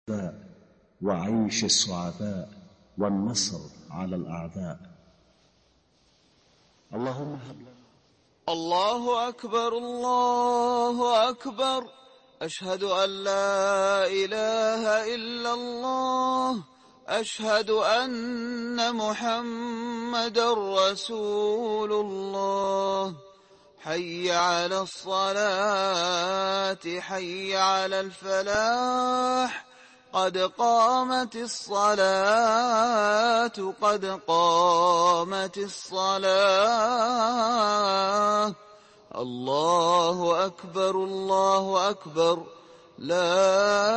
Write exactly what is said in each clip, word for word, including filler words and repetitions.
وعيش السعداء والنصر على الأعداء. اللهم هب لنا. الله أكبر الله أكبر، أشهد أن لا إله إلا الله، أشهد أن محمدا رسول الله. حي على الصلاة حي على الفلاح، قد قامت الصلاة قد قامت الصلاة. الله أكبر الله أكبر، لا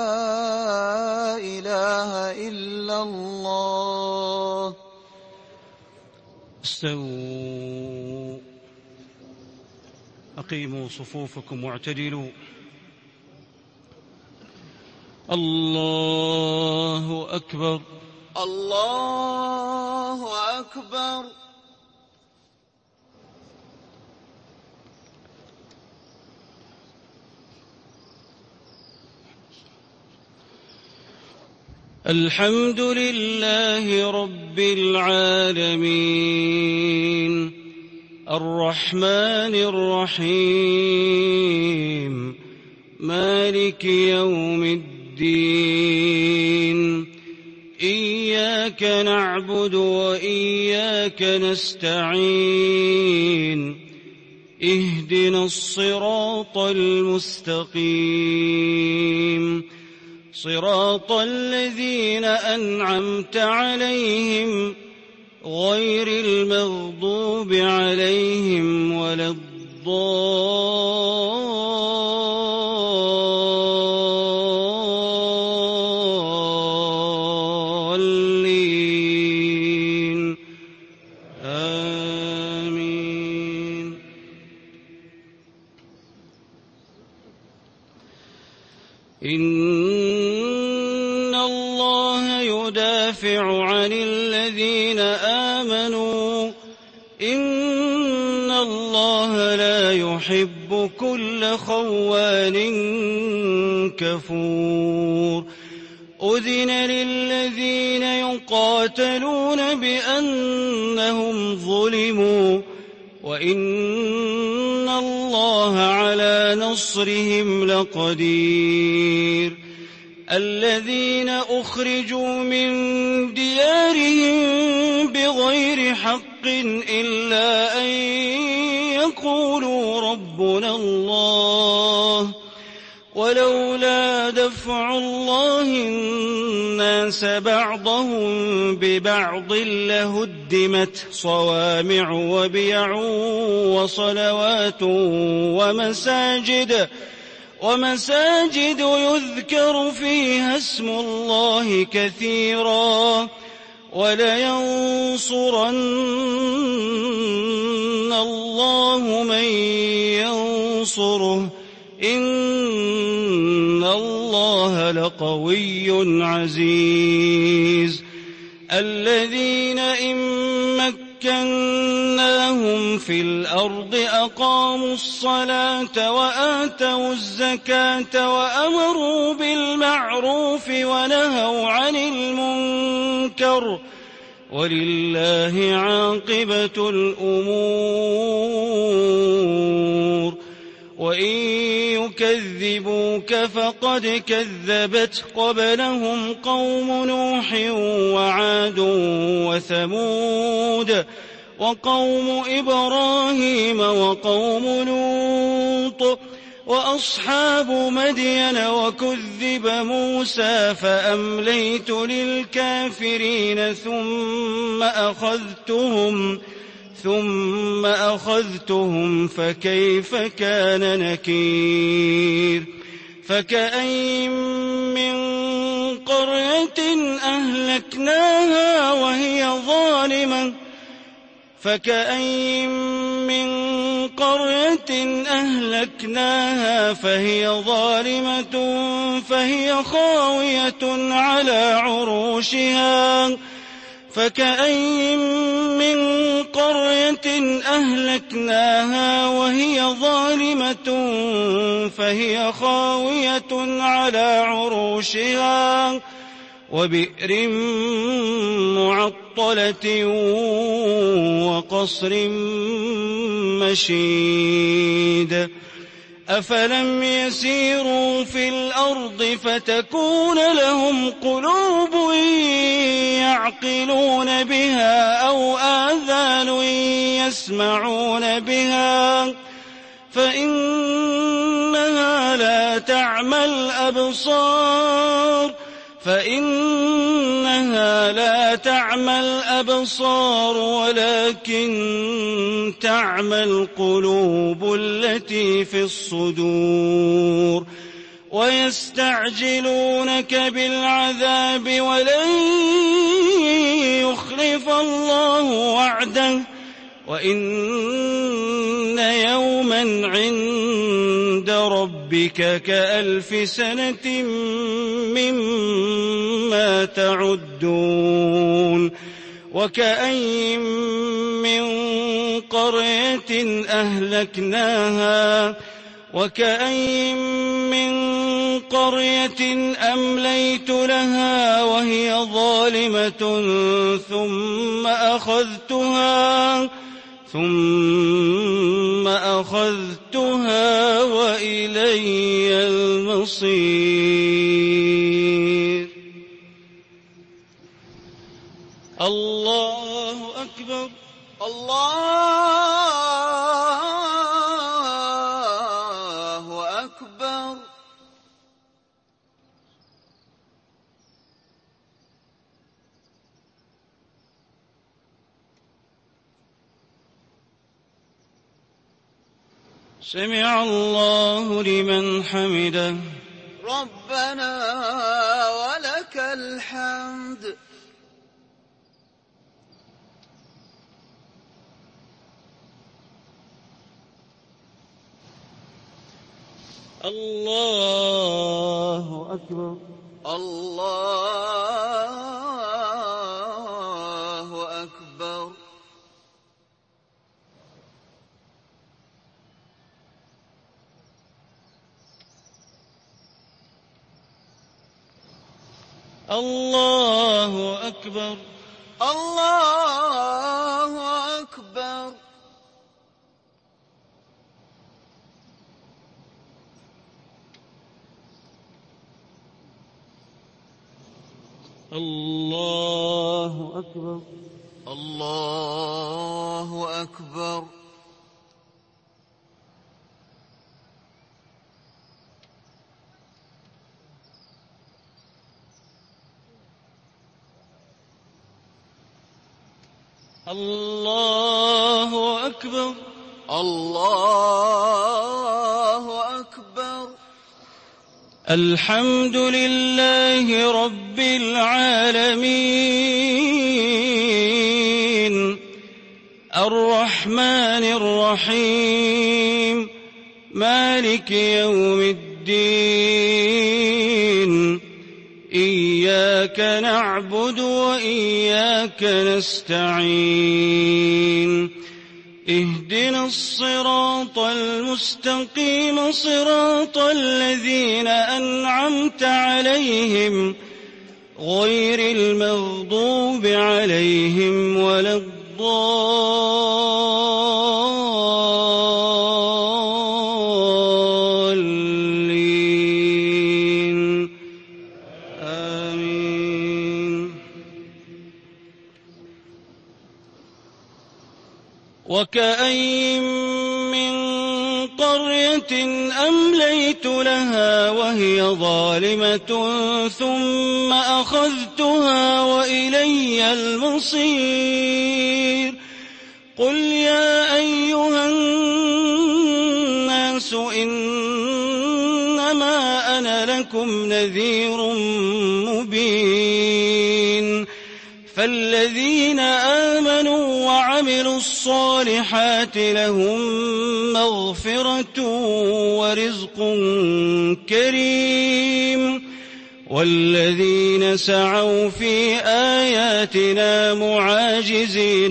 إله إلا الله. استووا، أقيموا صفوفكم واعتدلوا. الله أكبر الله أكبر. الحمد لله رب العالمين، الرحمن الرحيم، مالك يوم الدين. إياك نعبد وإياك نستعين، اهدنا الصراط المستقيم، صراط الذين أنعمت عليهم غير المغضوب عليهم ولا الضالين. آمين. إن الله يدافع عن الذين آمنوا، إن الله لا يحب كل خوان كفور. أذن للذين يقاتلون بأنهم ظلموا، وإن الله على نصرهم لقدير. الذين أخرجوا من ديارهم بغير حق إلا أن يقولوا ربنا الله، ولولا دفع الله الناس بعضهم ببعض لهدمت صوامع وبيع وصلوات ومساجد ومساجد يذكر فيها اسم الله كثيرا، ولينصرن الله من ينصره، إن الله لقوي عزيز. الذين إن مكناهم في الأرض أقاموا الصلاة وآتوا الزكاة وأمروا بالمعروف ونهوا عن المنكر، ولله عاقبة الأمور. وإن يكذبوك فقد كذبت قبلهم قوم نوح وعاد وثمود وقوم إبراهيم وقوم لوط وأصحاب مدين، وكذب موسى فأمليت للكافرين ثم أخذتهم ثم أخذتهم فكيف كان نكير. فكأين من قرية أهلكناها وهي ظالمة فكأين من قرية أهلكناها فهي ظالمة فهي خاوية على عروشها فكأين من قرية أهلكناها وهي ظالمة فهي خاوية على عروشها وبئر معطلة وقصر مشيد أفلم يسيروا في الأرض فتكون لهم قلوب يعقلون بها أو آذان يسمعون بها فإنها لا تعمى الأبصار فإنها لا تعمى الأبصار ولكن تعمى القلوب التي في الصدور ويستعجلونك بالعذاب ولن يخلف الله وعده وإن يوما عند ربك كألف سنة مما تعدون وكأين من قرية أهلكناها وكأين من قرية أمليت لها وهي ظالمة ثم أخذتها ثم أخذتها وإلي المصير. الله أكبر. الله أكبر. سمع الله لمن حمده. ربنا ولك الحمد. الله أكبر. الله أكبر. الله أكبر. الله أكبر. الله أكبر. الله أكبر. الله أكبر. الله أكبر. الحمد لله رب العالمين الرحمن الرحيم مالك يوم الدين إياك نعبد وإياك نستعين اهدنا الصراط المستقيم صراط الذين أنعمت عليهم غير المغضوب عليهم ولا الضالين آمين. وكأين من قرية أمليت لها وهي ظالمة ثم أخذتها وإلي المصير. قل يا أيها الناس إنما أنا لكم نذير مبين فالذين آمنوا وعملوا الصالحات لهم مغفرة ورزق كريم والذين سعوا في آياتنا معاجزين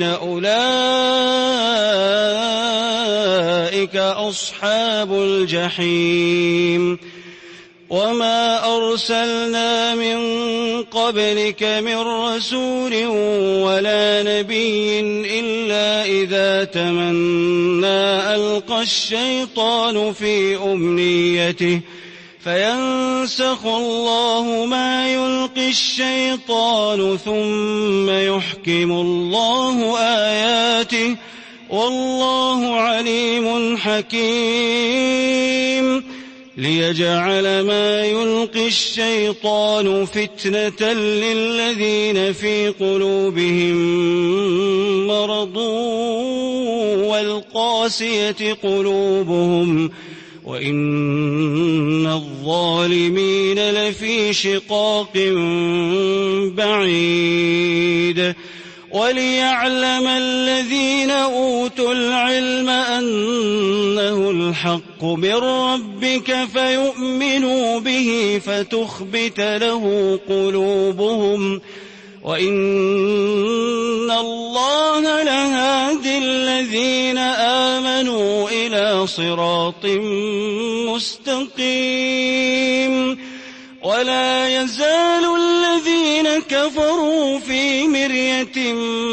أولئك أصحاب الجحيم وما أرسلنا من قبلك من رسول ولا نبي إلا إذا تمنى ألقى الشيطان في أمنيته فينسخ الله ما يلقي الشيطان ثم يحكم الله آياته والله عليم حكيم ليجعل ما يلقي الشيطان فتنة للذين في قلوبهم مرض والقاسية قلوبهم وإن الظالمين لفي شقاق بعيد وليعلم الذين أوتوا العلم أنه الحق من ربك فيؤمنوا به فتخبت له قلوبهم وإن الله لهادي الذين آمنوا إلى صراط مستقيم ولا يزال الذين كفروا في مرية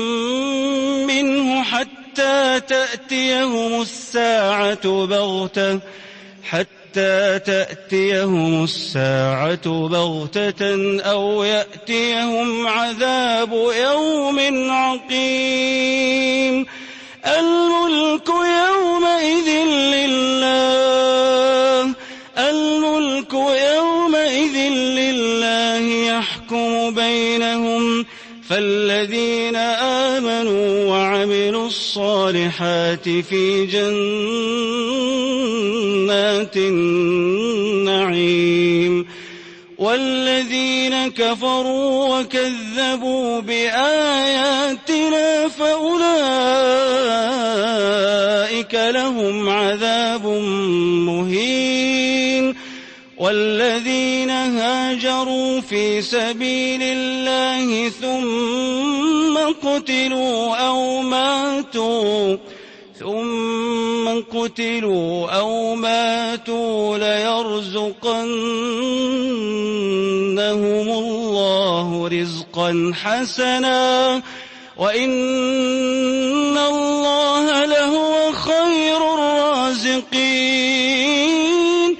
منه حتى تأتيهم الساعة بغتة حتى تأتيهم الساعة بغتة أو يأتيهم عذاب يوم عقيم الملك يومئذ لله الملك يومئذ لله يحكم بينهم فالذين آمنوا وعملوا الصالحات في جنات النعيم والذين كفروا وكذبوا بآياتنا فأولئك لهم عذاب مهين والذين هاجروا في سبيل الله ثم قتلوا أو ماتوا ثم قتلوا أو ماتوا ليرزقنهم الله رزقا حسنا وإن الله لهو خير الرازقين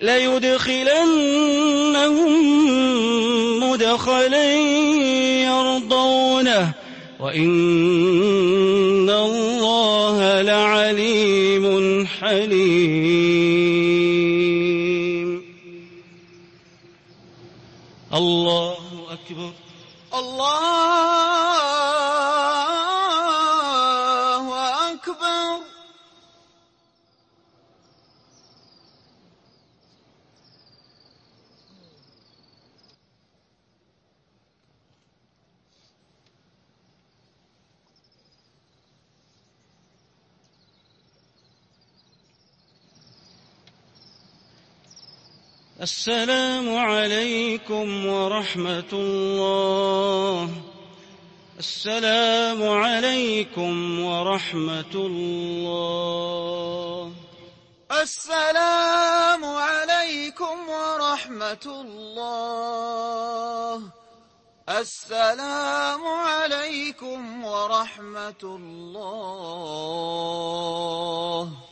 ليدخلنهم مدخلا يرضونه وإن الله لعليم حليم الله أكبر الله أكبر السلام عليكم ورحمة الله السلام عليكم ورحمة الله السلام عليكم ورحمة الله السلام عليكم ورحمة الله